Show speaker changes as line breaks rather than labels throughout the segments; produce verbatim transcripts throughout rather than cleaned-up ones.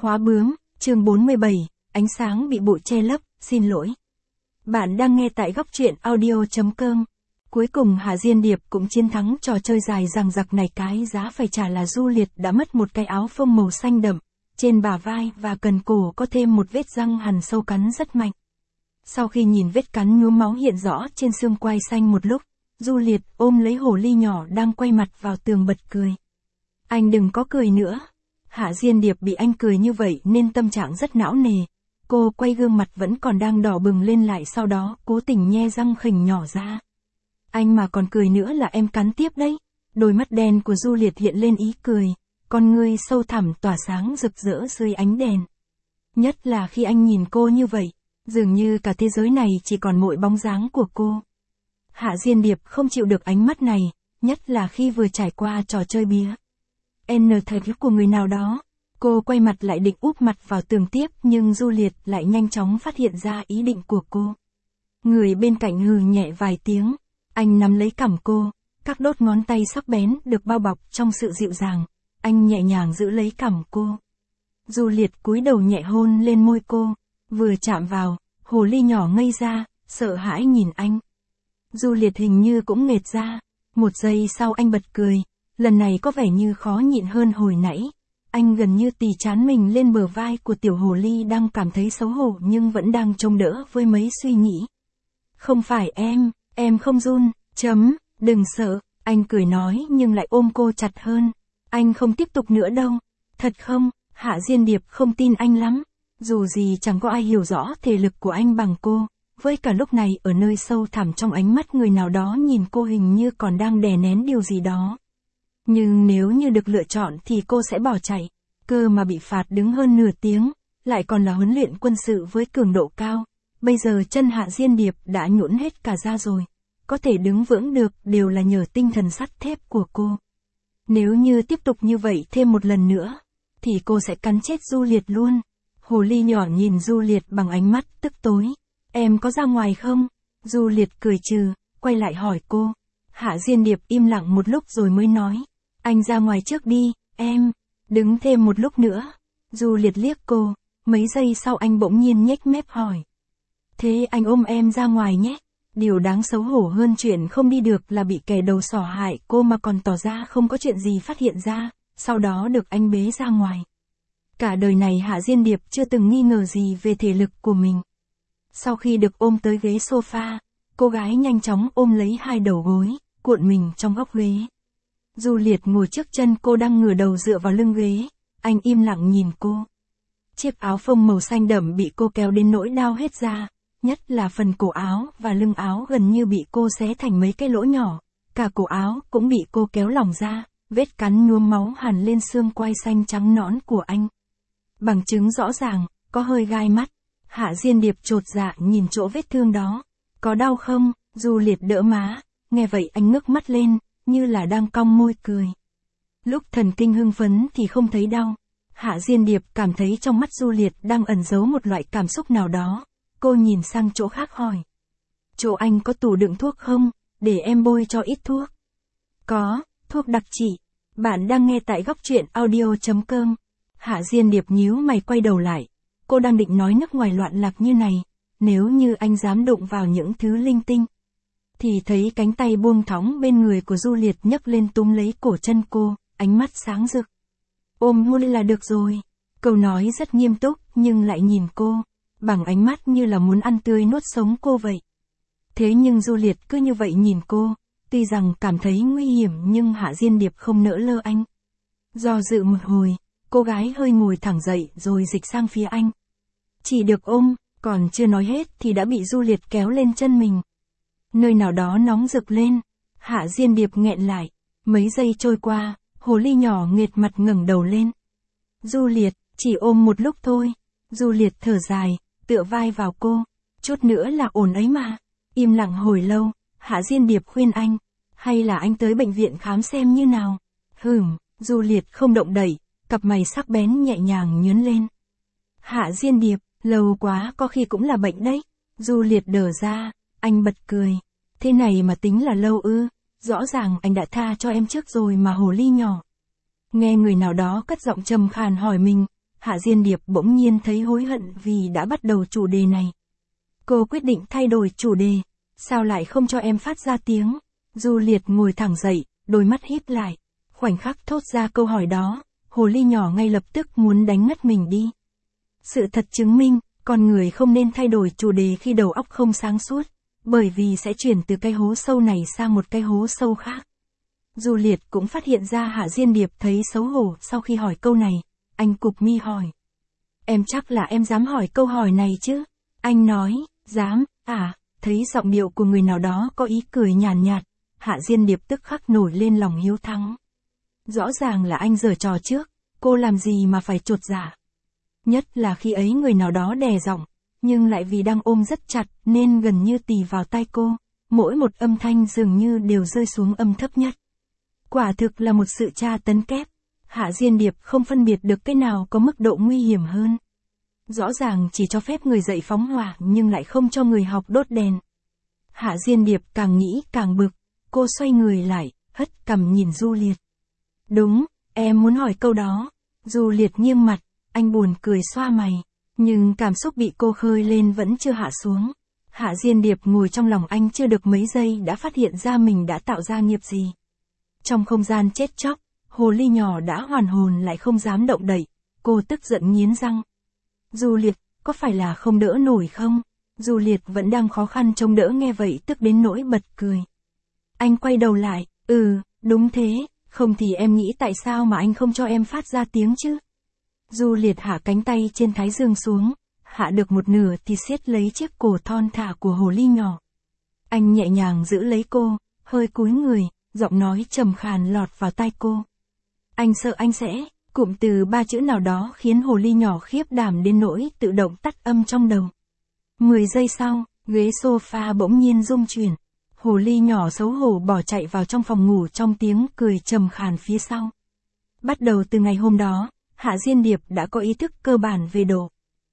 Khóa bướm, chương bốn mươi bảy, ánh sáng bị bụi che lấp, xin lỗi. Bạn đang nghe tại góc truyện audio chấm com. Cuối cùng Hạ Diên Điệp cũng chiến thắng trò chơi dài dằng dặc này, cái giá phải trả là Du Liệt đã mất một cái áo phông màu xanh đậm, trên bả vai và cần cổ có thêm một vết răng hằn sâu cắn rất mạnh. Sau khi nhìn vết cắn nhuốm máu hiện rõ trên xương quai xanh một lúc, Du Liệt ôm lấy hồ ly nhỏ đang quay mặt vào tường bật cười. Anh đừng có cười nữa. Hạ Diên Điệp bị anh cười như vậy nên tâm trạng rất não nề. Cô quay gương mặt vẫn còn đang đỏ bừng lên lại, sau đó cố tình nhe răng khỉnh nhỏ ra. Anh mà còn cười nữa là em cắn tiếp đấy. Đôi mắt đen của Du Liệt hiện lên ý cười, con ngươi sâu thẳm tỏa sáng rực rỡ dưới ánh đèn. Nhất là khi anh nhìn cô như vậy, dường như cả thế giới này chỉ còn mỗi bóng dáng của cô. Hạ Diên Điệp không chịu được ánh mắt này, nhất là khi vừa trải qua trò chơi bía N thật của người nào đó. Cô quay mặt lại định úp mặt vào tường tiếp, nhưng Du Liệt lại nhanh chóng phát hiện ra ý định của cô. Người bên cạnh hừ nhẹ vài tiếng, anh nắm lấy cằm cô, các đốt ngón tay sắc bén được bao bọc trong sự dịu dàng, anh nhẹ nhàng giữ lấy cằm cô. Du Liệt cúi đầu nhẹ hôn lên môi cô, vừa chạm vào, hồ ly nhỏ ngây ra, sợ hãi nhìn anh. Du Liệt hình như cũng nghệt ra, một giây sau anh bật cười, lần này có vẻ như khó nhịn hơn hồi nãy. Anh gần như tì trán mình lên bờ vai của tiểu hồ ly đang cảm thấy xấu hổ nhưng vẫn đang trông đỡ với mấy suy nghĩ. Không phải em, em không run, chấm, đừng sợ, anh cười nói nhưng lại ôm cô chặt hơn. Anh không tiếp tục nữa đâu. Thật không? Hạ Diên Điệp không tin anh lắm. Dù gì chẳng có ai hiểu rõ thể lực của anh bằng cô. Với cả lúc này ở nơi sâu thẳm trong ánh mắt người nào đó nhìn cô hình như còn đang đè nén điều gì đó. Nhưng nếu như được lựa chọn thì cô sẽ bỏ chạy. Cơ mà bị phạt đứng hơn nửa tiếng, lại còn là huấn luyện quân sự với cường độ cao. Bây giờ chân Hạ Diên Điệp đã nhũn hết cả ra rồi. Có thể đứng vững được đều là nhờ tinh thần sắt thép của cô. Nếu như tiếp tục như vậy thêm một lần nữa, thì cô sẽ cắn chết Du Liệt luôn. Hồ ly nhỏ nhìn Du Liệt bằng ánh mắt tức tối. Em có ra ngoài không? Du Liệt cười trừ, quay lại hỏi cô. Hạ Diên Điệp im lặng một lúc rồi mới nói. Anh ra ngoài trước đi, em. Đứng thêm một lúc nữa. Du Liệt liếc cô. Mấy giây sau anh bỗng nhiên nhếch mép hỏi. Thế anh ôm em ra ngoài nhé. Điều đáng xấu hổ hơn chuyện không đi được là bị kẻ đầu sỏ hại cô mà còn tỏ ra không có chuyện gì phát hiện ra, sau đó được anh bế ra ngoài. Cả đời này Hạ Diên Điệp chưa từng nghi ngờ gì về thể lực của mình. Sau khi được ôm tới ghế sofa, cô gái nhanh chóng ôm lấy hai đầu gối, cuộn mình trong góc ghế. Du Liệt ngồi trước chân cô đang ngửa đầu dựa vào lưng ghế, anh im lặng nhìn cô. Chiếc áo phông màu xanh đậm bị cô kéo đến nỗi đau hết da, nhất là phần cổ áo và lưng áo gần như bị cô xé thành mấy cái lỗ nhỏ, cả cổ áo cũng bị cô kéo lỏng ra, vết cắn nhuốm máu hằn lên xương quai xanh trắng nõn của anh. Bằng chứng rõ ràng, có hơi gai mắt. Hạ Diên Điệp chột dạ nhìn chỗ vết thương đó. Có đau không? Du Liệt đỡ má, nghe vậy anh ngước mắt lên, như là đang cong môi cười. Lúc thần kinh hưng phấn thì không thấy đau. Hạ Diên Điệp cảm thấy trong mắt Du Liệt đang ẩn giấu một loại cảm xúc nào đó. Cô nhìn sang chỗ khác hỏi. Chỗ anh có tủ đựng thuốc không? Để em bôi cho ít thuốc. Có, thuốc đặc trị. Bạn đang nghe tại góc truyện audio chấm com. Hạ Diên Điệp nhíu mày quay đầu lại. Cô đang định nói nước ngoài loạn lạc như này. Nếu như anh dám đụng vào những thứ linh tinh. Thì thấy cánh tay buông thõng bên người của Du Liệt nhấc lên túm lấy cổ chân cô, ánh mắt sáng rực. Ôm hôn là được rồi. Câu nói rất nghiêm túc nhưng lại nhìn cô, bằng ánh mắt như là muốn ăn tươi nuốt sống cô vậy. Thế nhưng Du Liệt cứ như vậy nhìn cô, tuy rằng cảm thấy nguy hiểm nhưng Hạ Diên Điệp không nỡ lơ anh. Do dự một hồi, cô gái hơi ngồi thẳng dậy rồi dịch sang phía anh. Chỉ được ôm, còn chưa nói hết thì đã bị Du Liệt kéo lên chân mình. Nơi nào đó nóng rực lên, Hạ Diên Điệp nghẹn lại, mấy giây trôi qua, hồ ly nhỏ nghệt mặt ngẩng đầu lên. Du Liệt, chỉ ôm một lúc thôi. Du Liệt thở dài, tựa vai vào cô, chút nữa là ổn ấy mà. Im lặng hồi lâu, Hạ Diên Điệp khuyên anh, hay là anh tới bệnh viện khám xem như nào. Hửm, Du Liệt không động đậy, cặp mày sắc bén nhẹ nhàng nhướng lên. Hạ Diên Điệp, lâu quá có khi cũng là bệnh đấy. Du Liệt đờ ra, anh bật cười. Thế này mà tính là lâu ư? Rõ ràng anh đã tha cho em trước rồi mà hồ ly nhỏ. Nghe người nào đó cất giọng trầm khàn hỏi mình, Hạ Diên Điệp bỗng nhiên thấy hối hận vì đã bắt đầu chủ đề này. Cô quyết định thay đổi chủ đề. Sao lại không cho em phát ra tiếng? Du Liệt ngồi thẳng dậy, đôi mắt híp lại. Khoảnh khắc thốt ra câu hỏi đó, hồ ly nhỏ ngay lập tức muốn đánh ngất mình đi. Sự thật chứng minh, con người không nên thay đổi chủ đề khi đầu óc không sáng suốt, bởi vì sẽ chuyển từ cái hố sâu này sang một cái hố sâu khác. Du Liệt cũng phát hiện ra Hạ Diên Điệp thấy xấu hổ sau khi hỏi câu này, anh cụp mi hỏi. Em chắc là em dám hỏi câu hỏi này chứ? Anh nói, dám, à, thấy giọng điệu của người nào đó có ý cười nhàn nhạt, nhạt, Hạ Diên Điệp tức khắc nổi lên lòng hiếu thắng. Rõ ràng là anh giở trò trước, cô làm gì mà phải chột dạ. Nhất là khi ấy người nào đó đè giọng, nhưng lại vì đang ôm rất chặt nên gần như tì vào tai cô, mỗi một âm thanh dường như đều rơi xuống âm thấp nhất. Quả thực là một sự tra tấn kép, Hạ Diên Điệp không phân biệt được cái nào có mức độ nguy hiểm hơn. Rõ ràng chỉ cho phép người dạy phóng hỏa nhưng lại không cho người học đốt đèn. Hạ Diên Điệp càng nghĩ càng bực, cô xoay người lại, hất cằm nhìn Du Liệt. Đúng, em muốn hỏi câu đó. Du Liệt nghiêng mặt, anh buồn cười xoa mày, nhưng cảm xúc bị cô khơi lên vẫn chưa hạ xuống. Hạ Diên Điệp ngồi trong lòng anh chưa được mấy giây đã phát hiện ra mình đã tạo ra nghiệp gì. Trong không gian chết chóc, hồ ly nhỏ đã hoàn hồn lại không dám động đậy, cô tức giận nghiến răng. Du Liệt, có phải là không đỡ nổi không? Du Liệt vẫn đang khó khăn chống đỡ nghe vậy tức đến nỗi bật cười. Anh quay đầu lại, ừ, đúng thế, không thì em nghĩ tại sao mà anh không cho em phát ra tiếng chứ? Du Liệt hạ cánh tay trên thái dương xuống, hạ được một nửa thì siết lấy chiếc cổ thon thả của hồ ly nhỏ. Anh nhẹ nhàng giữ lấy cô, hơi cúi người, giọng nói trầm khàn lọt vào tai cô. Anh sợ anh sẽ, cụm từ ba chữ nào đó khiến hồ ly nhỏ khiếp đảm đến nỗi tự động tắt âm trong đầu. Mười giây sau, ghế sofa bỗng nhiên rung chuyển. Hồ ly nhỏ xấu hổ bỏ chạy vào trong phòng ngủ trong tiếng cười trầm khàn phía sau. Bắt đầu từ ngày hôm đó, Hạ Diên Điệp đã có ý thức cơ bản về độ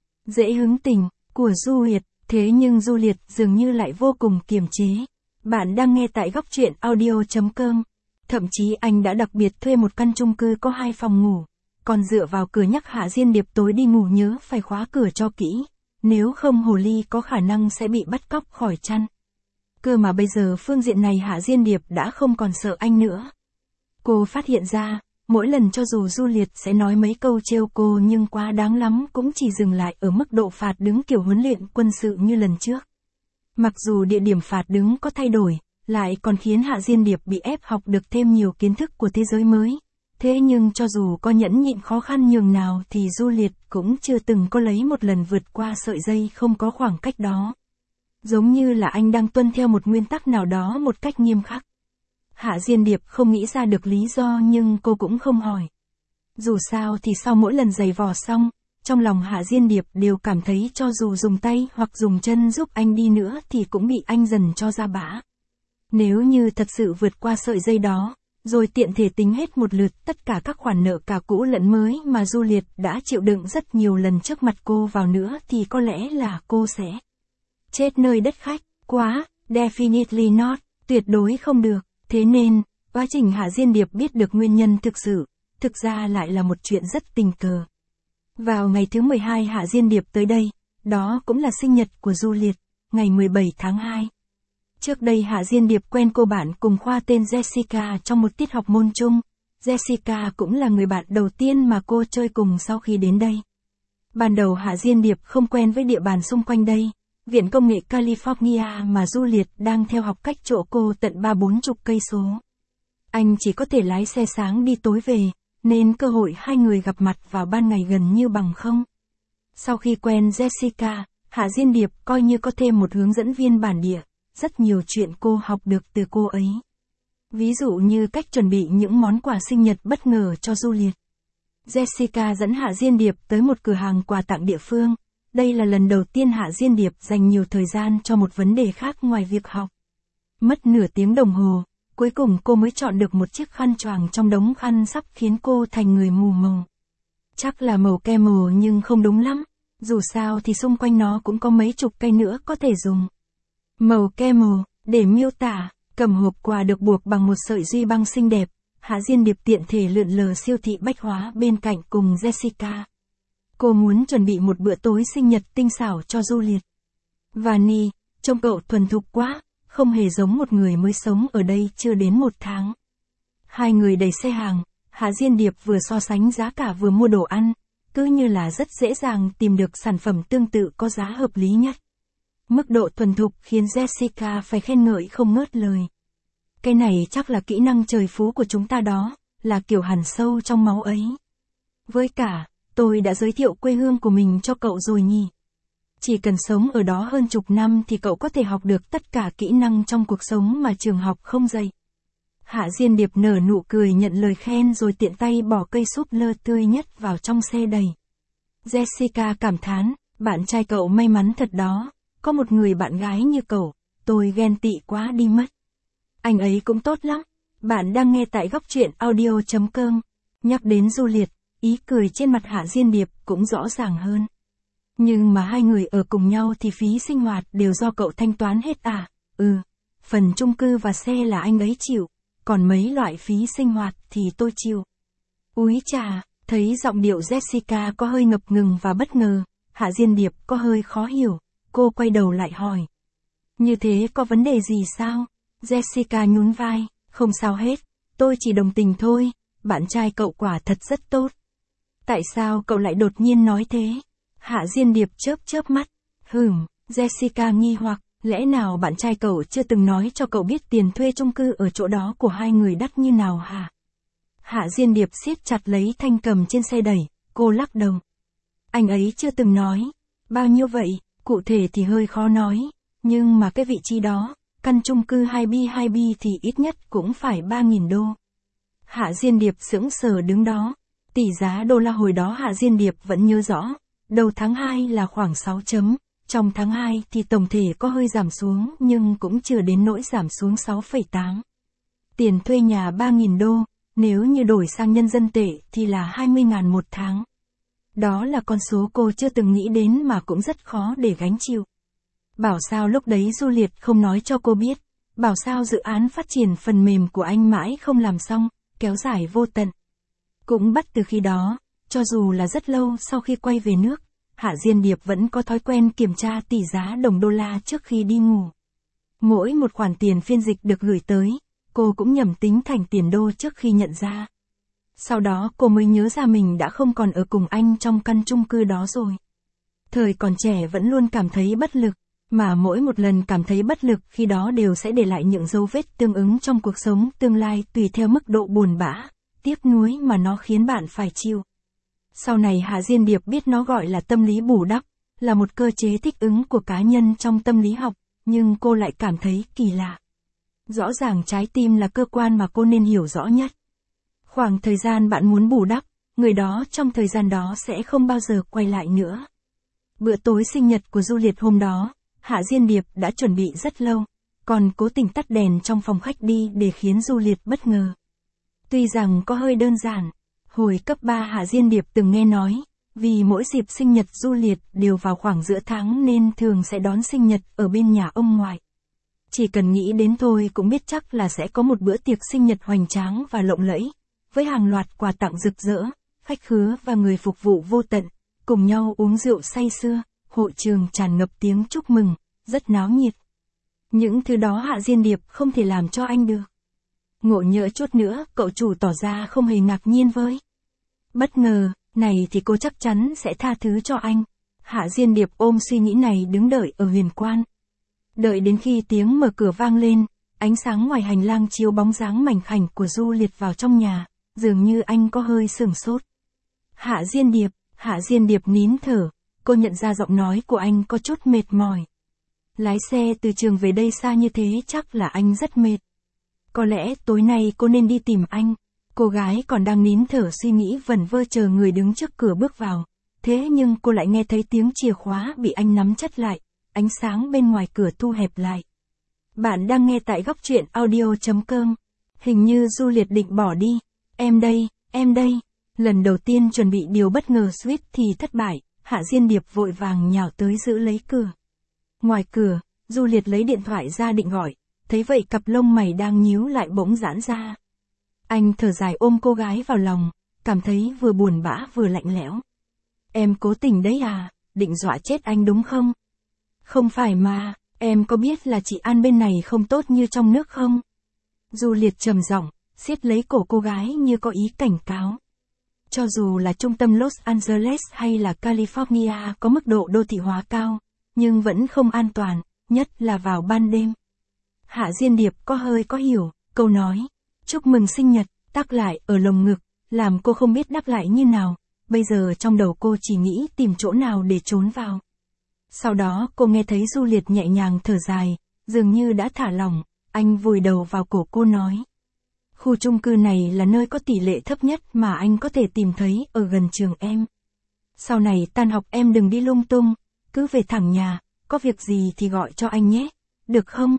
dễ hứng tình của Du Liệt, thế nhưng Du Liệt dường như lại vô cùng kiềm chế. Bạn đang nghe tại góc truyện audio chấm com. Thậm chí anh đã đặc biệt thuê một căn chung cư có hai phòng ngủ, còn dựa vào cửa nhắc Hạ Diên Điệp tối đi ngủ nhớ phải khóa cửa cho kỹ, nếu không hồ ly có khả năng sẽ bị bắt cóc khỏi chăn. Cơ mà bây giờ phương diện này Hạ Diên Điệp đã không còn sợ anh nữa. Cô phát hiện ra, mỗi lần cho dù Du Liệt sẽ nói mấy câu trêu cô nhưng quá đáng lắm cũng chỉ dừng lại ở mức độ phạt đứng kiểu huấn luyện quân sự như lần trước. Mặc dù địa điểm phạt đứng có thay đổi, lại còn khiến Hạ Diên Điệp bị ép học được thêm nhiều kiến thức của thế giới mới. Thế nhưng cho dù có nhẫn nhịn khó khăn nhường nào thì Du Liệt cũng chưa từng có lấy một lần vượt qua sợi dây không có khoảng cách đó. Giống như là anh đang tuân theo một nguyên tắc nào đó một cách nghiêm khắc. Hạ Diên Điệp không nghĩ ra được lý do nhưng cô cũng không hỏi. Dù sao thì sau mỗi lần giày vò xong, trong lòng Hạ Diên Điệp đều cảm thấy cho dù dùng tay hoặc dùng chân giúp anh đi nữa thì cũng bị anh dần cho ra bã. Nếu như thật sự vượt qua sợi dây đó, rồi tiện thể tính hết một lượt tất cả các khoản nợ cả cũ lẫn mới mà Du Liệt đã chịu đựng rất nhiều lần trước mặt cô vào nữa thì có lẽ là cô sẽ chết nơi đất khách. Quá, definitely not, tuyệt đối không được. Thế nên, quá trình Hạ Diên Điệp biết được nguyên nhân thực sự, thực ra lại là một chuyện rất tình cờ. Vào ngày thứ mười hai Hạ Diên Điệp tới đây, đó cũng là sinh nhật của Du Liệt, ngày mười bảy tháng hai. Trước đây Hạ Diên Điệp quen cô bạn cùng khoa tên Jessica trong một tiết học môn chung. Jessica cũng là người bạn đầu tiên mà cô chơi cùng sau khi đến đây. Ban đầu Hạ Diên Điệp không quen với địa bàn xung quanh đây. Viện Công nghệ California mà Du Liệt đang theo học cách chỗ cô tận ba bốn chục cây số. Anh chỉ có thể lái xe sáng đi tối về, nên cơ hội hai người gặp mặt vào ban ngày gần như bằng không. Sau khi quen Jessica, Hạ Diên Điệp coi như có thêm một hướng dẫn viên bản địa, rất nhiều chuyện cô học được từ cô ấy. Ví dụ như cách chuẩn bị những món quà sinh nhật bất ngờ cho Du Liệt. Jessica dẫn Hạ Diên Điệp tới một cửa hàng quà tặng địa phương. Đây là lần đầu tiên Hạ Diên Điệp dành nhiều thời gian cho một vấn đề khác ngoài việc học. Mất nửa tiếng đồng hồ, cuối cùng cô mới chọn được một chiếc khăn choàng trong đống khăn sắp khiến cô thành người mù màu. Chắc là màu camel nhưng không đúng lắm, dù sao thì xung quanh nó cũng có mấy chục cây nữa có thể dùng. Màu camel, để miêu tả, cầm hộp quà được buộc bằng một sợi duy băng xinh đẹp, Hạ Diên Điệp tiện thể lượn lờ siêu thị bách hóa bên cạnh cùng Jessica. Cô muốn chuẩn bị một bữa tối sinh nhật tinh xảo cho Juliet. Vani, trông cậu thuần thục quá, không hề giống một người mới sống ở đây chưa đến một tháng. Hai người đẩy xe hàng, Hạ Diên Điệp vừa so sánh giá cả vừa mua đồ ăn, cứ như là rất dễ dàng tìm được sản phẩm tương tự có giá hợp lý nhất. Mức độ thuần thục khiến Jessica phải khen ngợi không ngớt lời. Cái này chắc là kỹ năng trời phú của chúng ta đó, là kiểu hằn sâu trong máu ấy. Với cả, tôi đã giới thiệu quê hương của mình cho cậu rồi nhỉ. Chỉ cần sống ở đó hơn chục năm thì cậu có thể học được tất cả kỹ năng trong cuộc sống mà trường học không dạy. Hạ Diên Điệp nở nụ cười nhận lời khen rồi tiện tay bỏ cây súp lơ tươi nhất vào trong xe đầy. Jessica cảm thán, bạn trai cậu may mắn thật đó, có một người bạn gái như cậu, tôi ghen tị quá đi mất. Anh ấy cũng tốt lắm. Bạn đang nghe tại góc truyện audio chấm com. Nhắc đến Juliet, ý cười trên mặt Hạ Diên Điệp cũng rõ ràng hơn. Nhưng mà hai người ở cùng nhau thì phí sinh hoạt đều do cậu thanh toán hết à? Ừ, phần chung cư và xe là anh ấy chịu, còn mấy loại phí sinh hoạt thì tôi chịu. Úi chà, thấy giọng điệu Jessica có hơi ngập ngừng và bất ngờ, Hạ Diên Điệp có hơi khó hiểu, cô quay đầu lại hỏi. Như thế có vấn đề gì sao? Jessica nhún vai, không sao hết, tôi chỉ đồng tình thôi, bạn trai cậu quả thật rất tốt. Tại sao cậu lại đột nhiên nói thế? Hạ Diên Điệp chớp chớp mắt. Hừm, Jessica nghi hoặc, lẽ nào bạn trai cậu chưa từng nói cho cậu biết tiền thuê chung cư ở chỗ đó của hai người đắt như nào hả? Hạ Diên Điệp siết chặt lấy thanh cầm trên xe đẩy, cô lắc đầu. Anh ấy chưa từng nói. Bao nhiêu vậy, cụ thể thì hơi khó nói, nhưng mà cái vị trí đó, căn chung cư hai B hai B thì ít nhất cũng phải ba nghìn đô. Hạ Diên Điệp sững sờ đứng đó. Tỷ giá đô la hồi đó Hạ Diên Điệp vẫn nhớ rõ. Đầu tháng hai là khoảng sáu chấm, trong tháng hai thì tổng thể có hơi giảm xuống nhưng cũng chưa đến nỗi giảm xuống sáu phẩy tám. Tiền thuê nhà ba nghìn đô, nếu như đổi sang nhân dân tệ thì là hai mươi ngàn một tháng. Đó là con số cô chưa từng nghĩ đến mà cũng rất khó để gánh chịu. Bảo sao lúc đấy Juliet không nói cho cô biết, bảo sao dự án phát triển phần mềm của anh mãi không làm xong, kéo dài vô tận. Cũng bắt từ khi đó, cho dù là rất lâu sau khi quay về nước, Hạ Diên Điệp vẫn có thói quen kiểm tra tỷ giá đồng đô la trước khi đi ngủ. Mỗi một khoản tiền phiên dịch được gửi tới, cô cũng nhẩm tính thành tiền đô trước khi nhận ra. Sau đó cô mới nhớ ra mình đã không còn ở cùng anh trong căn chung cư đó rồi. Thời còn trẻ vẫn luôn cảm thấy bất lực, mà mỗi một lần cảm thấy bất lực khi đó đều sẽ để lại những dấu vết tương ứng trong cuộc sống tương lai tùy theo mức độ buồn bã, tiếc nuối mà nó khiến bạn phải chịu. Sau này Hạ Diên Điệp biết nó gọi là tâm lý bù đắp, là một cơ chế thích ứng của cá nhân trong tâm lý học, nhưng cô lại cảm thấy kỳ lạ. Rõ ràng trái tim là cơ quan mà cô nên hiểu rõ nhất. Khoảng thời gian bạn muốn bù đắp, người đó trong thời gian đó sẽ không bao giờ quay lại nữa. Bữa tối sinh nhật của Juliet hôm đó, Hạ Diên Điệp đã chuẩn bị rất lâu, còn cố tình tắt đèn trong phòng khách đi để khiến Juliet bất ngờ. Tuy rằng có hơi đơn giản, hồi cấp ba Hạ Diên Điệp từng nghe nói, vì mỗi dịp sinh nhật Juliet đều vào khoảng giữa tháng nên thường sẽ đón sinh nhật ở bên nhà ông ngoại. Chỉ cần nghĩ đến thôi cũng biết chắc là sẽ có một bữa tiệc sinh nhật hoành tráng và lộng lẫy, với hàng loạt quà tặng rực rỡ, khách khứa và người phục vụ vô tận, cùng nhau uống rượu say sưa, hội trường tràn ngập tiếng chúc mừng, rất náo nhiệt. Những thứ đó Hạ Diên Điệp không thể làm cho anh được. Ngộ nhỡ chút nữa, cậu chủ tỏ ra không hề ngạc nhiên với. Bất ngờ, này thì cô chắc chắn sẽ tha thứ cho anh. Hạ Diên Điệp ôm suy nghĩ này đứng đợi ở huyền quan. Đợi đến khi tiếng mở cửa vang lên, ánh sáng ngoài hành lang chiếu bóng dáng mảnh khảnh của Juliet vào trong nhà, dường như anh có hơi sửng sốt. Hạ Diên Điệp, Hạ Diên Điệp nín thở, cô nhận ra giọng nói của anh có chút mệt mỏi. Lái xe từ trường về đây xa như thế chắc là anh rất mệt. Có lẽ tối nay cô nên đi tìm anh. Cô gái còn đang nín thở suy nghĩ vẩn vơ chờ người đứng trước cửa bước vào. Thế nhưng cô lại nghe thấy tiếng chìa khóa bị anh nắm chặt lại, ánh sáng bên ngoài cửa thu hẹp lại. Bạn đang nghe tại góc truyện audio chấm com. Hình như Juliet định bỏ đi. Em đây, em đây. Lần đầu tiên chuẩn bị điều bất ngờ suýt thì thất bại, Hạ Diên Điệp vội vàng nhào tới giữ lấy cửa. Ngoài cửa, Juliet lấy điện thoại ra định gọi, thấy vậy cặp lông mày đang nhíu lại bỗng giãn ra. Anh thở dài ôm cô gái vào lòng, cảm thấy vừa buồn bã vừa lạnh lẽo. Em cố tình đấy à, định dọa chết anh đúng không? Không phải mà, em có biết là chị An bên này không tốt như trong nước không? Juliet trầm giọng, siết lấy cổ cô gái như có ý cảnh cáo. Cho dù là trung tâm Los Angeles hay là California có mức độ đô thị hóa cao, nhưng vẫn không an toàn, nhất là vào ban đêm. Hạ Diên Điệp có hơi có hiểu, câu nói, chúc mừng sinh nhật, tắc lại ở lồng ngực, làm cô không biết đáp lại như nào, bây giờ trong đầu cô chỉ nghĩ tìm chỗ nào để trốn vào. Sau đó cô nghe thấy Juliet nhẹ nhàng thở dài, dường như đã thả lỏng, anh vùi đầu vào cổ cô nói. Khu chung cư này là nơi có tỷ lệ thấp nhất mà anh có thể tìm thấy ở gần trường em. Sau này tan học em đừng đi lung tung, cứ về thẳng nhà, có việc gì thì gọi cho anh nhé, được không?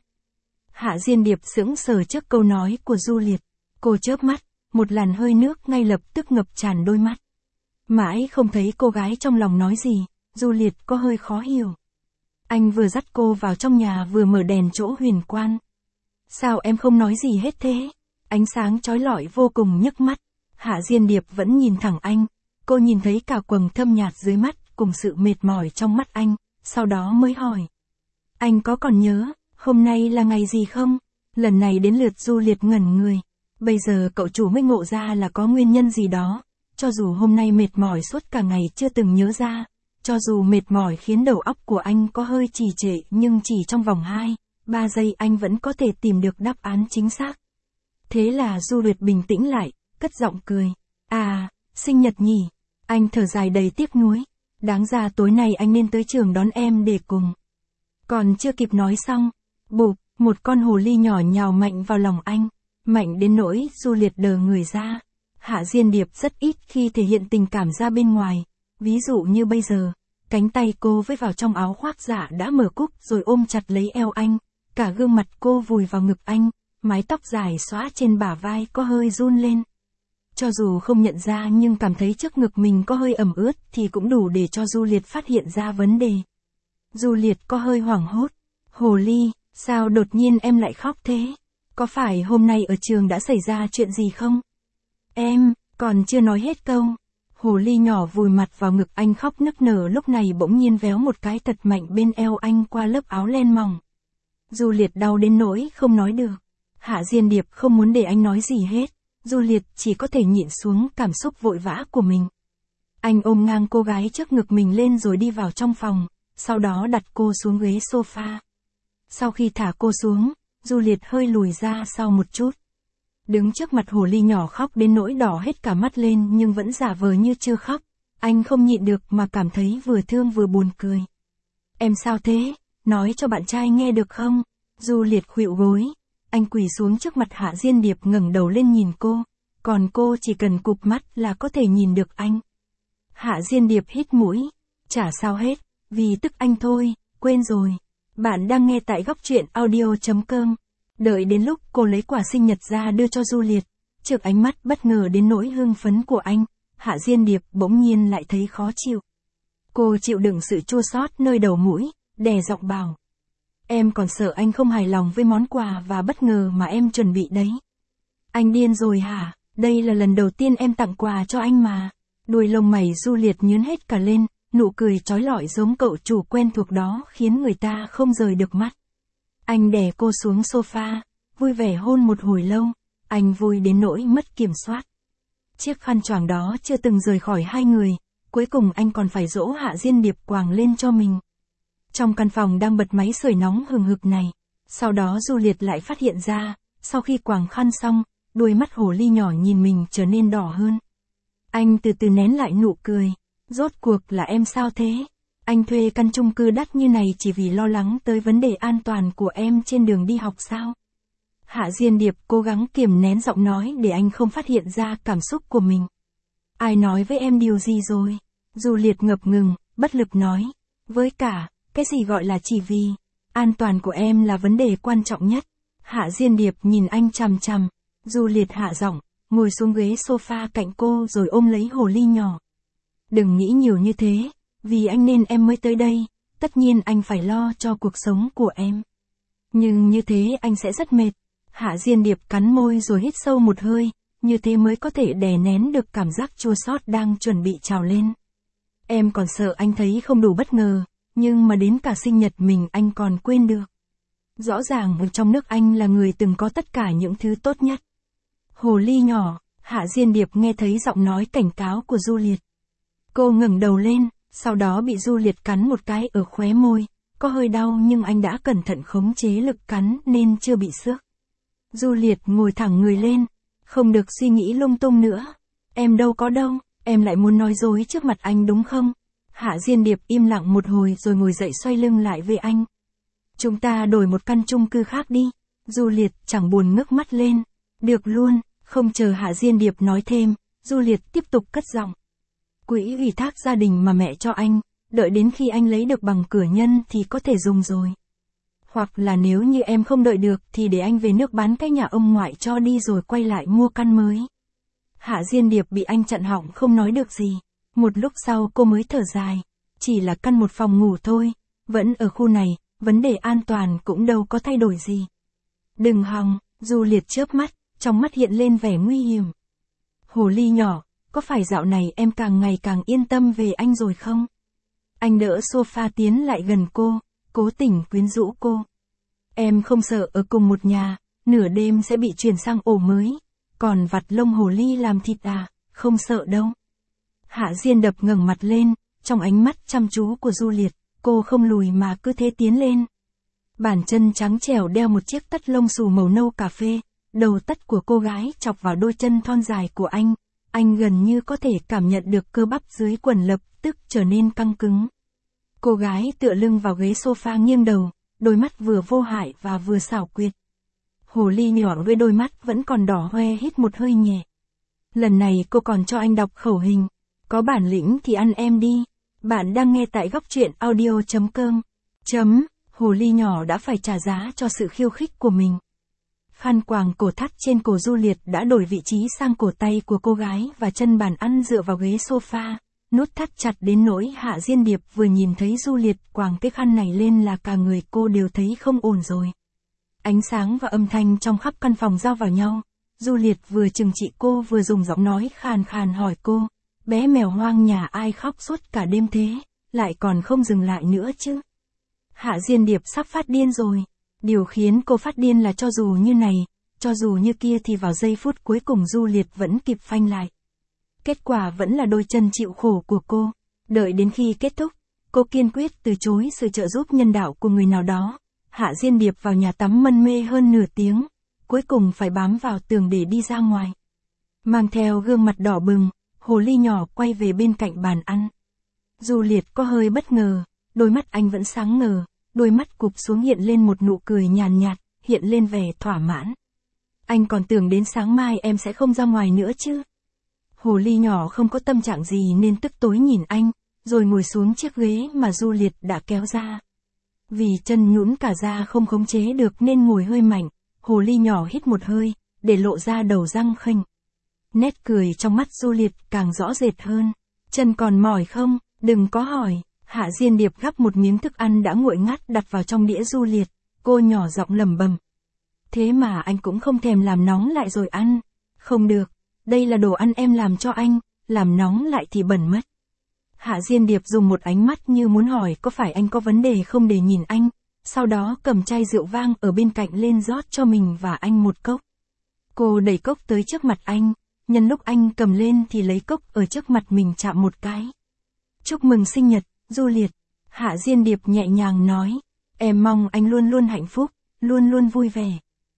Hạ Diên Điệp sững sờ trước câu nói của Juliet, cô chớp mắt, một làn hơi nước ngay lập tức ngập tràn đôi mắt. Mãi không thấy cô gái trong lòng nói gì, Juliet có hơi khó hiểu. Anh vừa dắt cô vào trong nhà vừa mở đèn chỗ huyền quan. Sao em không nói gì hết thế? Ánh sáng chói lọi vô cùng nhức mắt. Hạ Diên Điệp vẫn nhìn thẳng anh. Cô nhìn thấy cả quầng thâm nhạt dưới mắt cùng sự mệt mỏi trong mắt anh, sau đó mới hỏi. Anh có còn nhớ, hôm nay là ngày gì không? Lần này đến lượt Juliet ngẩn người. Bây giờ cậu chủ mới ngộ ra là có nguyên nhân gì đó. Cho dù hôm nay mệt mỏi suốt cả ngày chưa từng nhớ ra. Cho dù mệt mỏi khiến đầu óc của anh có hơi trì trệ nhưng chỉ trong vòng hai, ba giây anh vẫn có thể tìm được đáp án chính xác. Thế là Juliet bình tĩnh lại, cất giọng cười. À, sinh nhật nhỉ? Anh thở dài đầy tiếc nuối. Đáng ra tối nay anh nên tới trường đón em để cùng. Còn chưa kịp nói xong, bụp, một con hồ ly nhỏ nhào mạnh vào lòng anh. Mạnh đến nỗi Juliet đờ người ra. Hạ Diên Điệp rất ít khi thể hiện tình cảm ra bên ngoài. Ví dụ như bây giờ, cánh tay cô với vào trong áo khoác dạ đã mở cúc rồi ôm chặt lấy eo anh. Cả gương mặt cô vùi vào ngực anh. Mái tóc dài xõa trên bả vai có hơi run lên. Cho dù không nhận ra nhưng cảm thấy trước ngực mình có hơi ẩm ướt thì cũng đủ để cho Juliet phát hiện ra vấn đề. Juliet có hơi hoảng hốt. Hồ ly, sao đột nhiên em lại khóc thế? Có phải hôm nay ở trường đã xảy ra chuyện gì không? Em, còn chưa nói hết câu. Hồ ly nhỏ vùi mặt vào ngực anh khóc nức nở lúc này bỗng nhiên véo một cái thật mạnh bên eo anh qua lớp áo len mỏng. Juliet đau đến nỗi không nói được. Hạ Diên Điệp không muốn để anh nói gì hết. Juliet chỉ có thể nhịn xuống cảm xúc vội vã của mình. Anh ôm ngang cô gái trước ngực mình lên rồi đi vào trong phòng, sau đó đặt cô xuống ghế sofa. Sau khi thả cô xuống, Juliet hơi lùi ra sau một chút. Đứng trước mặt hồ ly nhỏ khóc đến nỗi đỏ hết cả mắt lên nhưng vẫn giả vờ như chưa khóc. Anh không nhịn được mà cảm thấy vừa thương vừa buồn cười. Em sao thế? Nói cho bạn trai nghe được không? Juliet khuỵu gối. Anh quỳ xuống trước mặt Hạ Diên Điệp ngẩng đầu lên nhìn cô. Còn cô chỉ cần cụp mắt là có thể nhìn được anh. Hạ Diên Điệp hít mũi. Chả sao hết, vì tức anh thôi, quên rồi. Bạn đang nghe tại góc truyện audio chấm com. Đợi đến lúc cô lấy quà sinh nhật ra đưa cho Juliet, trước ánh mắt bất ngờ đến nỗi hưng phấn của anh, Hạ Diên Điệp bỗng nhiên lại thấy khó chịu. Cô chịu đựng sự chua xót nơi đầu mũi, đè giọng bảo. Em còn sợ anh không hài lòng với món quà và bất ngờ mà em chuẩn bị đấy. Anh điên rồi hả? Đây là lần đầu tiên em tặng quà cho anh mà. Đuôi lông mày Juliet nhướng hết cả lên, nụ cười chói lọi giống cậu chủ quen thuộc đó khiến người ta không rời được mắt. Anh đè cô xuống sofa, vui vẻ hôn một hồi lâu, anh vui đến nỗi mất kiểm soát. Chiếc khăn choàng đó chưa từng rời khỏi hai người, cuối cùng anh còn phải dỗ Hạ Diên Điệp quàng lên cho mình. Trong căn phòng đang bật máy sưởi nóng hừng hực này, sau đó Juliet lại phát hiện ra, sau khi quàng khăn xong, đuôi mắt hồ ly nhỏ nhìn mình trở nên đỏ hơn. Anh từ từ nén lại nụ cười, rốt cuộc là em sao thế? Anh thuê căn chung cư đắt như này chỉ vì lo lắng tới vấn đề an toàn của em trên đường đi học sao? Hạ Diên Điệp cố gắng kiềm nén giọng nói để anh không phát hiện ra cảm xúc của mình. Ai nói với em điều gì rồi? Juliet ngập ngừng, bất lực nói. Với cả, cái gì gọi là chỉ vì, an toàn của em là vấn đề quan trọng nhất. Hạ Diên Điệp nhìn anh chằm chằm. Juliet hạ giọng, ngồi xuống ghế sofa cạnh cô rồi ôm lấy hồ ly nhỏ. Đừng nghĩ nhiều như thế. Vì anh nên em mới tới đây, tất nhiên anh phải lo cho cuộc sống của em. Nhưng như thế anh sẽ rất mệt. Hạ Diên Điệp cắn môi rồi hít sâu một hơi, như thế mới có thể đè nén được cảm giác chua xót đang chuẩn bị trào lên. Em còn sợ anh thấy không đủ bất ngờ, nhưng mà đến cả sinh nhật mình anh còn quên được. Rõ ràng ở trong nước anh là người từng có tất cả những thứ tốt nhất. Hồ ly nhỏ, Hạ Diên Điệp nghe thấy giọng nói cảnh cáo của Du Liệt. Cô ngẩng đầu lên, sau đó bị Du Liệt cắn một cái ở khóe môi, có hơi đau nhưng anh đã cẩn thận khống chế lực cắn nên chưa bị xước. Du Liệt ngồi thẳng người lên, không được suy nghĩ lung tung nữa. Em đâu có đâu, em lại muốn nói dối trước mặt anh đúng không? Hạ Diên Điệp im lặng một hồi rồi ngồi dậy xoay lưng lại với anh. Chúng ta đổi một căn chung cư khác đi. Du Liệt chẳng buồn ngước mắt lên. Được luôn, không chờ Hạ Diên Điệp nói thêm, Du Liệt tiếp tục cất giọng. Quỹ ủy thác gia đình mà mẹ cho anh, đợi đến khi anh lấy được bằng cử nhân thì có thể dùng rồi. Hoặc là nếu như em không đợi được thì để anh về nước bán cái nhà ông ngoại cho đi rồi quay lại mua căn mới. Hạ Diên Điệp bị anh chặn họng không nói được gì. Một lúc sau cô mới thở dài. Chỉ là căn một phòng ngủ thôi, vẫn ở khu này, vấn đề an toàn cũng đâu có thay đổi gì. Đừng hòng, Du Liệt chớp mắt, trong mắt hiện lên vẻ nguy hiểm. Hồ ly nhỏ, có phải dạo này em càng ngày càng yên tâm về anh rồi không? Anh đỡ sofa tiến lại gần cô, cố tình quyến rũ cô. Em không sợ ở cùng một nhà, nửa đêm sẽ bị chuyển sang ổ mới. Còn vặt lông hồ ly làm thịt à, không sợ đâu. Hạ Diên Đập ngẩng mặt lên, trong ánh mắt chăm chú của Du Liệt, cô không lùi mà cứ thế tiến lên. Bàn chân trắng trẻo đeo một chiếc tất lông xù màu nâu cà phê, đầu tất của cô gái chọc vào đôi chân thon dài của anh, anh gần như có thể cảm nhận được cơ bắp dưới quần lập tức trở nên căng cứng. Cô gái tựa lưng vào ghế sofa nghiêng đầu, đôi mắt vừa vô hại và vừa xảo quyệt. Hồ ly nhỏ với đôi mắt vẫn còn đỏ hoe hít một hơi nhẹ. Lần này cô còn cho anh đọc khẩu hình. Có bản lĩnh thì ăn em đi. Bạn đang nghe tại góc truyện audio chấm com. Chấm, hồ ly nhỏ đã phải trả giá cho sự khiêu khích của mình. Khăn quàng cổ thắt trên cổ Du Liệt đã đổi vị trí sang cổ tay của cô gái và chân bàn ăn dựa vào ghế sofa. Nút thắt chặt đến nỗi Hạ Diên Điệp vừa nhìn thấy Du Liệt quàng cái khăn này lên là cả người cô đều thấy không ổn rồi. Ánh sáng và âm thanh trong khắp căn phòng giao vào nhau. Du Liệt vừa trừng trị cô vừa dùng giọng nói khàn khàn hỏi cô. Bé mèo hoang nhà ai khóc suốt cả đêm thế, lại còn không dừng lại nữa chứ. Hạ Diên Điệp sắp phát điên rồi. Điều khiến cô phát điên là cho dù như này, cho dù như kia thì vào giây phút cuối cùng Du Liệt vẫn kịp phanh lại. Kết quả vẫn là đôi chân chịu khổ của cô. Đợi đến khi kết thúc, cô kiên quyết từ chối sự trợ giúp nhân đạo của người nào đó. Hạ Diên Điệp vào nhà tắm mân mê hơn nửa tiếng, cuối cùng phải bám vào tường để đi ra ngoài. Mang theo gương mặt đỏ bừng, hồ ly nhỏ quay về bên cạnh bàn ăn. Du Liệt có hơi bất ngờ, đôi mắt anh vẫn sáng ngời, đôi mắt cụp xuống hiện lên một nụ cười nhàn nhạt, hiện lên vẻ thỏa mãn. Anh còn tưởng đến sáng mai em sẽ không ra ngoài nữa chứ. Hồ ly nhỏ không có tâm trạng gì nên tức tối nhìn anh, rồi ngồi xuống chiếc ghế mà Du Liệt đã kéo ra. Vì chân nhũn cả ra không khống chế được nên ngồi hơi mạnh, hồ ly nhỏ hít một hơi, để lộ ra đầu răng khênh. Nét cười trong mắt Du Liệt càng rõ rệt hơn. Chân còn mỏi không? Đừng có hỏi. Hạ Diên Điệp gắp một miếng thức ăn đã nguội ngắt đặt vào trong đĩa Du Liệt. Cô nhỏ giọng lẩm bẩm. Thế mà anh cũng không thèm làm nóng lại rồi ăn. Không được. Đây là đồ ăn em làm cho anh. Làm nóng lại thì bẩn mất. Hạ Diên Điệp dùng một ánh mắt như muốn hỏi có phải anh có vấn đề không để nhìn anh. Sau đó cầm chai rượu vang ở bên cạnh lên rót cho mình và anh một cốc. Cô đẩy cốc tới trước mặt anh. Nhân lúc anh cầm lên thì lấy cốc ở trước mặt mình chạm một cái. Chúc mừng sinh nhật, Du Liệt. Hạ Diên Điệp nhẹ nhàng nói. Em mong anh luôn luôn hạnh phúc, luôn luôn vui vẻ.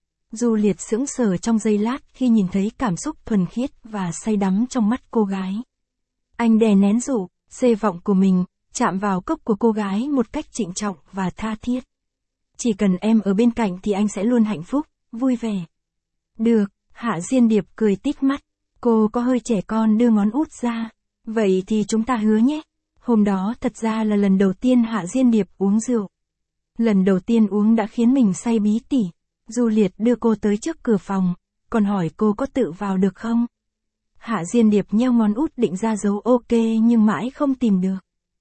Du Liệt sững sờ trong giây lát khi nhìn thấy cảm xúc thuần khiết và say đắm trong mắt cô gái. Anh đè nén rượu, xê vọng của mình, chạm vào cốc của cô gái một cách trịnh trọng và tha thiết. Chỉ cần em ở bên cạnh thì anh sẽ luôn hạnh phúc, vui vẻ. Được, Hạ Diên Điệp cười tít mắt. Cô có hơi trẻ con đưa ngón út ra. Vậy thì chúng ta hứa nhé. Hôm đó thật ra là lần đầu tiên Hạ Diên Điệp uống rượu. Lần đầu tiên uống đã khiến mình say bí tỉ. Du Liệt đưa cô tới trước cửa phòng, còn hỏi cô có tự vào được không? Hạ Diên Điệp nheo ngón út định ra dấu ok nhưng mãi không tìm được.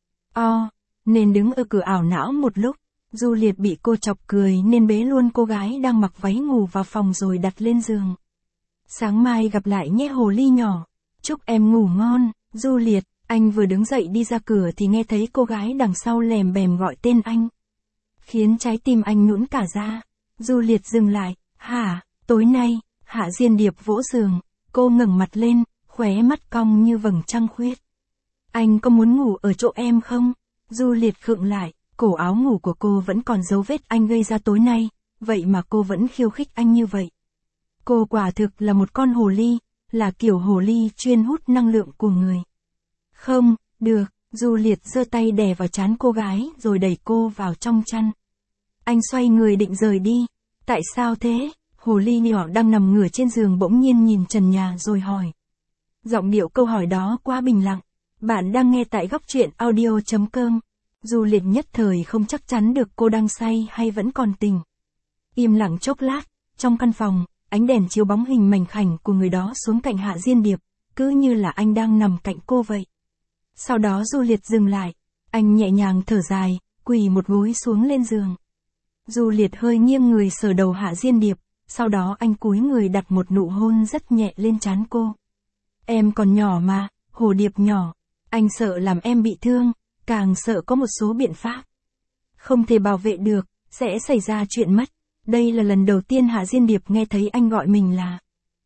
O, nên đứng ở cửa ảo não một lúc. Du Liệt bị cô chọc cười nên bế luôn cô gái đang mặc váy ngủ vào phòng rồi đặt lên giường. Sáng mai gặp lại nhé hồ ly nhỏ. Chúc em ngủ ngon, Du Liệt. Anh vừa đứng dậy đi ra cửa thì nghe thấy cô gái đằng sau lèm bèm gọi tên anh. Khiến trái tim anh nhũn cả ra. Du Liệt dừng lại, hả, tối nay, Hạ Diên Điệp vỗ giường, cô ngẩng mặt lên, khóe mắt cong như vầng trăng khuyết. Anh có muốn ngủ ở chỗ em không? Du Liệt khựng lại, cổ áo ngủ của cô vẫn còn dấu vết anh gây ra tối nay, vậy mà cô vẫn khiêu khích anh như vậy. Cô quả thực là một con hồ ly, là kiểu hồ ly chuyên hút năng lượng của người. Không, được, Du Liệt giơ tay đè vào trán cô gái rồi đẩy cô vào trong chăn. Anh xoay người định rời đi. Tại sao thế? Hồ ly nhỏ đang nằm ngửa trên giường bỗng nhiên nhìn trần nhà rồi hỏi. Giọng điệu câu hỏi đó quá bình lặng. Bạn đang nghe tại góc truyện audio chấm com. Du Liệt nhất thời không chắc chắn được cô đang say hay vẫn còn tỉnh. Im lặng chốc lát, trong căn phòng, ánh đèn chiếu bóng hình mảnh khảnh của người đó xuống cạnh Hạ Diên Điệp, cứ như là anh đang nằm cạnh cô vậy. Sau đó Du Liệt dừng lại, anh nhẹ nhàng thở dài, quỳ một gối xuống lên giường. Du Liệt hơi nghiêng người sờ đầu Hạ Diên Điệp, sau đó anh cúi người đặt một nụ hôn rất nhẹ lên trán cô. Em còn nhỏ mà, hồ điệp nhỏ, anh sợ làm em bị thương, càng sợ có một số biện pháp không thể bảo vệ được, sẽ xảy ra chuyện mất. Đây là lần đầu tiên Hạ Diên Điệp nghe thấy anh gọi mình là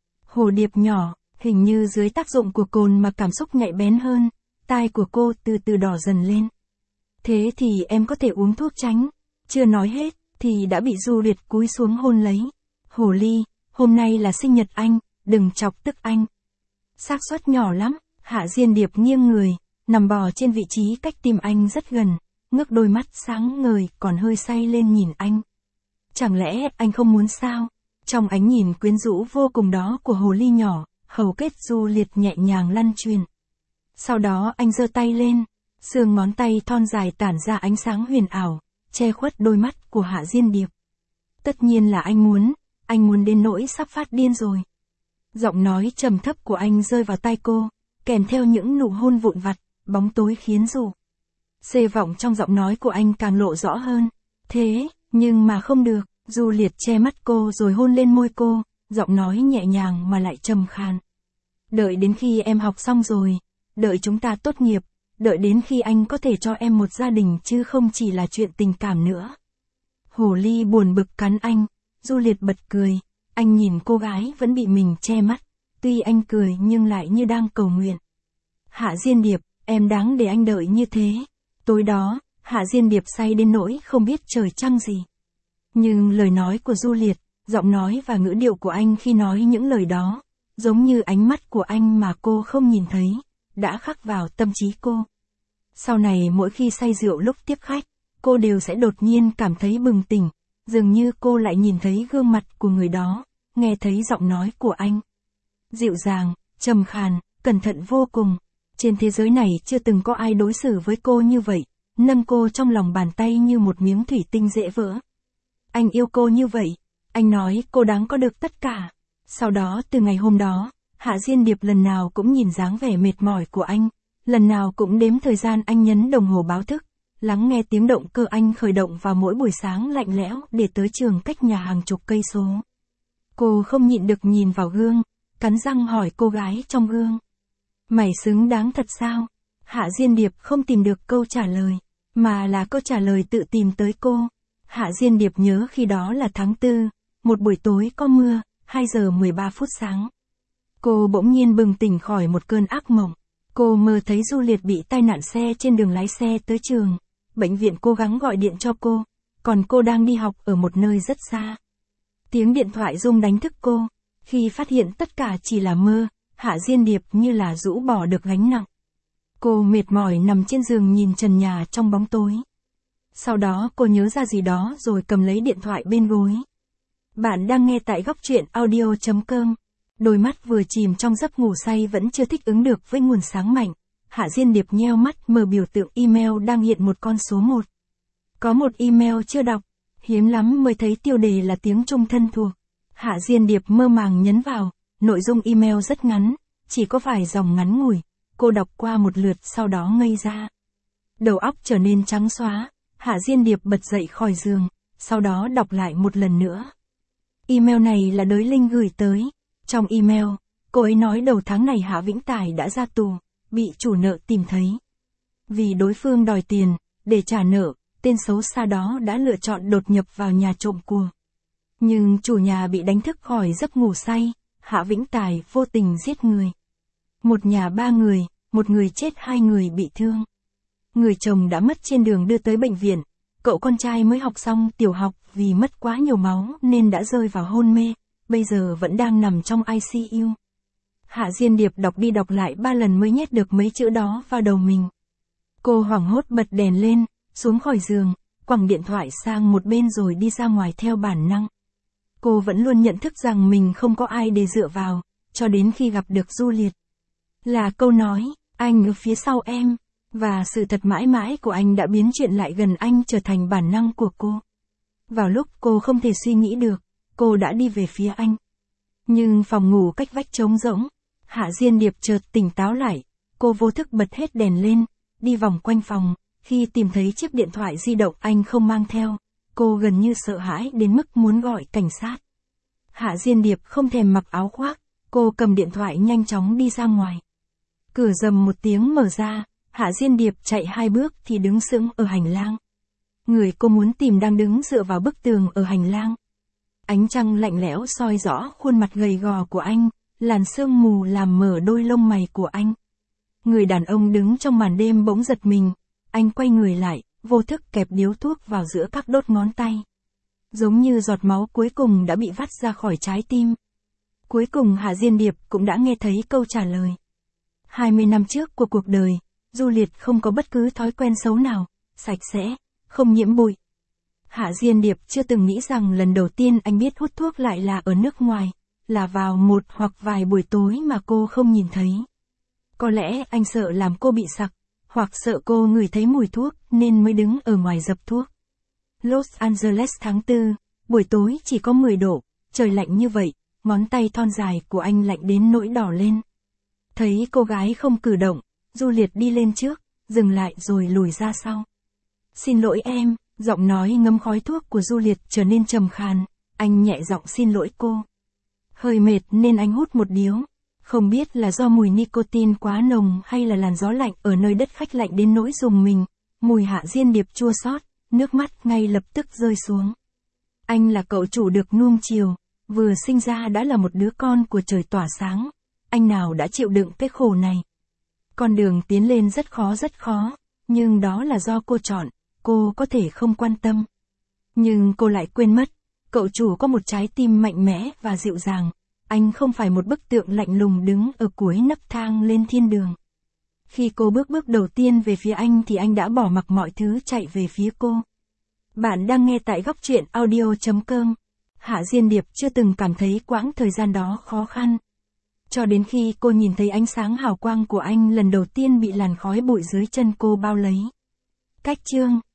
hồ điệp nhỏ, hình như dưới tác dụng của cồn mà cảm xúc nhạy bén hơn, tai của cô từ từ đỏ dần lên. Thế thì em có thể uống thuốc tránh. Chưa nói hết, thì đã bị Du Liệt cúi xuống hôn lấy. Hồ ly, hôm nay là sinh nhật anh, đừng chọc tức anh. Xác suất nhỏ lắm, Hạ Diên Điệp nghiêng người, nằm bò trên vị trí cách tim anh rất gần, ngước đôi mắt sáng ngời còn hơi say lên nhìn anh. Chẳng lẽ anh không muốn sao? Trong ánh nhìn quyến rũ vô cùng đó của hồ ly nhỏ, hầu kết Du Liệt nhẹ nhàng lăn truyền. Sau đó anh giơ tay lên, xương ngón tay thon dài tản ra ánh sáng huyền ảo, che khuất đôi mắt của Hạ Diên Điệp. Tất nhiên là anh muốn, anh muốn đến nỗi sắp phát điên rồi. Giọng nói trầm thấp của anh rơi vào tai cô, kèm theo những nụ hôn vụn vặt, bóng tối khiến dù. Xê vọng trong giọng nói của anh càng lộ rõ hơn. Thế, nhưng mà không được, Du Liệt che mắt cô rồi hôn lên môi cô, giọng nói nhẹ nhàng mà lại trầm khan. Đợi đến khi em học xong rồi, đợi chúng ta tốt nghiệp, đợi đến khi anh có thể cho em một gia đình chứ không chỉ là chuyện tình cảm nữa. Hồ ly buồn bực cắn anh, Du Liệt bật cười, anh nhìn cô gái vẫn bị mình che mắt, tuy anh cười nhưng lại như đang cầu nguyện. Hạ Diên Điệp, em đáng để anh đợi như thế. Tối đó, Hạ Diên Điệp say đến nỗi không biết trời trăng gì. Nhưng lời nói của Du Liệt, giọng nói và ngữ điệu của anh khi nói những lời đó, giống như ánh mắt của anh mà cô không nhìn thấy, đã khắc vào tâm trí cô. Sau này mỗi khi say rượu lúc tiếp khách, cô đều sẽ đột nhiên cảm thấy bừng tỉnh, dường như cô lại nhìn thấy gương mặt của người đó, nghe thấy giọng nói của anh. Dịu dàng, trầm khàn, cẩn thận vô cùng. Trên thế giới này chưa từng có ai đối xử với cô như vậy, nâng cô trong lòng bàn tay như một miếng thủy tinh dễ vỡ. Anh yêu cô như vậy, anh nói cô đáng có được tất cả. Sau đó từ ngày hôm đó, Hạ Diên Điệp lần nào cũng nhìn dáng vẻ mệt mỏi của anh, lần nào cũng đếm thời gian anh nhấn đồng hồ báo thức, lắng nghe tiếng động cơ anh khởi động vào mỗi buổi sáng lạnh lẽo để tới trường cách nhà hàng chục cây số. Cô không nhịn được nhìn vào gương, cắn răng hỏi cô gái trong gương. Mày xứng đáng thật sao? Hạ Diên Điệp không tìm được câu trả lời, mà là câu trả lời tự tìm tới cô. Hạ Diên Điệp nhớ khi đó là tháng tư, một buổi tối có mưa, hai giờ mười ba phút sáng. Cô bỗng nhiên bừng tỉnh khỏi một cơn ác mộng. Cô mơ thấy Du Liệt bị tai nạn xe trên đường lái xe tới trường. Bệnh viện cố gắng gọi điện cho cô, còn cô đang đi học ở một nơi rất xa. Tiếng điện thoại rung đánh thức cô. Khi phát hiện tất cả chỉ là mơ, Hạ Diên Điệp như là rũ bỏ được gánh nặng. Cô mệt mỏi nằm trên giường nhìn trần nhà trong bóng tối. Sau đó cô nhớ ra gì đó rồi cầm lấy điện thoại bên gối. Bạn đang nghe tại góc truyện audio chấm com. Đôi mắt vừa chìm trong giấc ngủ say vẫn chưa thích ứng được với nguồn sáng mạnh. Hạ Diên Điệp nheo mắt mở biểu tượng email đang hiện một con số một. Có một email chưa đọc, hiếm lắm mới thấy tiêu đề là tiếng Trung thân thuộc. Hạ Diên Điệp mơ màng nhấn vào, nội dung email rất ngắn, chỉ có vài dòng ngắn ngủi. Cô đọc qua một lượt sau đó ngây ra. Đầu óc trở nên trắng xóa, Hạ Diên Điệp bật dậy khỏi giường, sau đó đọc lại một lần nữa. Email này là Đới Linh gửi tới. Trong email, cô ấy nói đầu tháng này Hạ Vĩnh Tài đã ra tù, bị chủ nợ tìm thấy. Vì đối phương đòi tiền, để trả nợ, tên xấu xa đó đã lựa chọn đột nhập vào nhà trộm của. Nhưng chủ nhà bị đánh thức khỏi giấc ngủ say, Hạ Vĩnh Tài vô tình giết người. Một nhà ba người, một người chết hai người bị thương. Người chồng đã mất trên đường đưa tới bệnh viện, cậu con trai mới học xong tiểu học vì mất quá nhiều máu nên đã rơi vào hôn mê, bây giờ vẫn đang nằm trong i xê u. Hạ Diên Điệp đọc đi đọc lại ba lần mới nhét được mấy chữ đó vào đầu mình. Cô hoảng hốt bật đèn lên, xuống khỏi giường, quẳng điện thoại sang một bên rồi đi ra ngoài theo bản năng. Cô vẫn luôn nhận thức rằng mình không có ai để dựa vào, cho đến khi gặp được Du Liệt. Là câu nói, anh ở phía sau em, và sự thật mãi mãi của anh đã biến chuyện lại gần anh trở thành bản năng của cô. Vào lúc cô không thể suy nghĩ được, cô đã đi về phía anh. Nhưng phòng ngủ cách vách trống rỗng, Hạ Diên Điệp chợt tỉnh táo lại, cô vô thức bật hết đèn lên, đi vòng quanh phòng, khi tìm thấy chiếc điện thoại di động anh không mang theo, cô gần như sợ hãi đến mức muốn gọi cảnh sát. Hạ Diên Điệp không thèm mặc áo khoác, cô cầm điện thoại nhanh chóng đi ra ngoài. Cửa rầm một tiếng mở ra, Hạ Diên Điệp chạy hai bước thì đứng sững ở hành lang. Người cô muốn tìm đang đứng dựa vào bức tường ở hành lang. Ánh trăng lạnh lẽo soi rõ khuôn mặt gầy gò của anh, làn sương mù làm mở đôi lông mày của anh. Người đàn ông đứng trong màn đêm bỗng giật mình, anh quay người lại, vô thức kẹp điếu thuốc vào giữa các đốt ngón tay. Giống như giọt máu cuối cùng đã bị vắt ra khỏi trái tim. Cuối cùng Hạ Diên Điệp cũng đã nghe thấy câu trả lời. hai mươi năm trước của cuộc đời, Du Liệt không có bất cứ thói quen xấu nào, sạch sẽ, không nhiễm bụi. Hạ Diên Điệp chưa từng nghĩ rằng lần đầu tiên anh biết hút thuốc lại là ở nước ngoài, là vào một hoặc vài buổi tối mà cô không nhìn thấy. Có lẽ anh sợ làm cô bị sặc, hoặc sợ cô ngửi thấy mùi thuốc nên mới đứng ở ngoài dập thuốc. Los Angeles tháng tư, buổi tối chỉ có mười độ, trời lạnh như vậy, ngón tay thon dài của anh lạnh đến nỗi đỏ lên. Thấy cô gái không cử động, Du Liệt đi lên trước, dừng lại rồi lùi ra sau. Xin lỗi em, giọng nói ngấm khói thuốc của Du Liệt trở nên trầm khàn, anh nhẹ giọng xin lỗi cô. Hơi mệt nên anh hút một điếu, không biết là do mùi nicotine quá nồng hay là làn gió lạnh ở nơi đất khách lạnh đến nỗi rùng mình, mùi Hạ Diên Điệp chua xót, nước mắt ngay lập tức rơi xuống. Anh là cậu chủ được nuông chiều, vừa sinh ra đã là một đứa con của trời tỏa sáng, anh nào đã chịu đựng cái khổ này. Con đường tiến lên rất khó rất khó, nhưng đó là do cô chọn, cô có thể không quan tâm. Nhưng cô lại quên mất, cậu chủ có một trái tim mạnh mẽ và dịu dàng, anh không phải một bức tượng lạnh lùng đứng ở cuối nấc thang lên thiên đường. Khi cô bước bước đầu tiên về phía anh thì anh đã bỏ mặc mọi thứ chạy về phía cô. Bạn đang nghe tại góc truyện audio chấm com. Hạ Diên Điệp chưa từng cảm thấy quãng thời gian đó khó khăn. Cho đến khi cô nhìn thấy ánh sáng hào quang của anh lần đầu tiên bị làn khói bụi dưới chân cô bao lấy. Cách chương